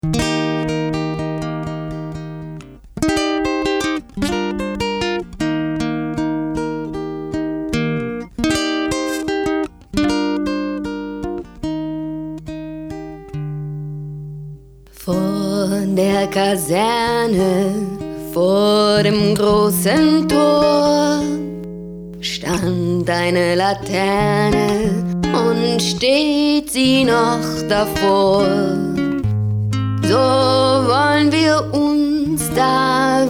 Vor der Kaserne, vor dem großen Tor, stand eine Laterne und steht sie noch davor. So wollen wir uns da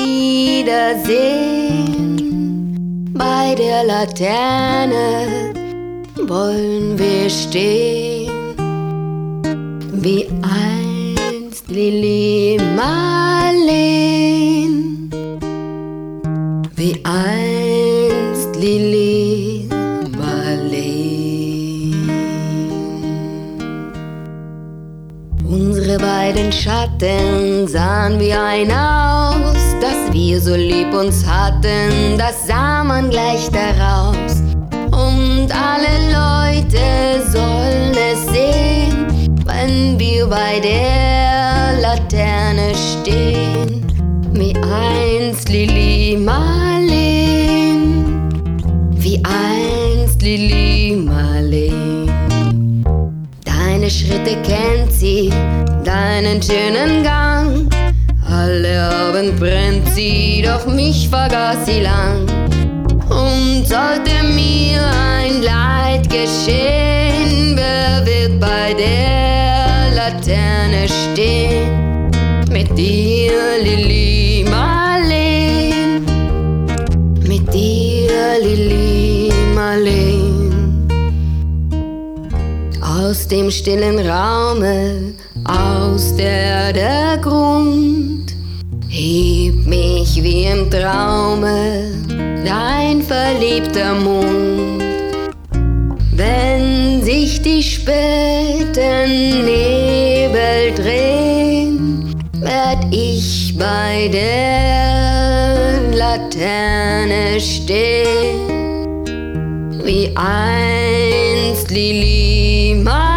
wiedersehen. Bei der Laterne wollen wir stehen, wie einst Lili Marleen, wie einst Lili Marleen. Unsere beiden Schatten sahen wie ein aus, dass wir so lieb uns hatten, das sah man gleich daraus. Und alle Leute sollen es sehen, wenn wir bei der Laterne stehen, wie einst Lili Marleen, wie einst Lili Marleen. Deine Schritte kennt sie, deinen schönen Gang, alle Abend brennt sie, doch mich vergaß sie lang. Und sollte mir ein Leid geschehen, wer wird bei der Laterne stehen? Mit dir, Lili Marleen, mit dir, Lili Marleen. Aus dem stillen Raume, aus der Grund, hebt mich wie im Traume dein verliebter Mund. Wenn sich die späten Nebel drehen, werd ich bei der Laterne stehen, wie einst Lili Marleen.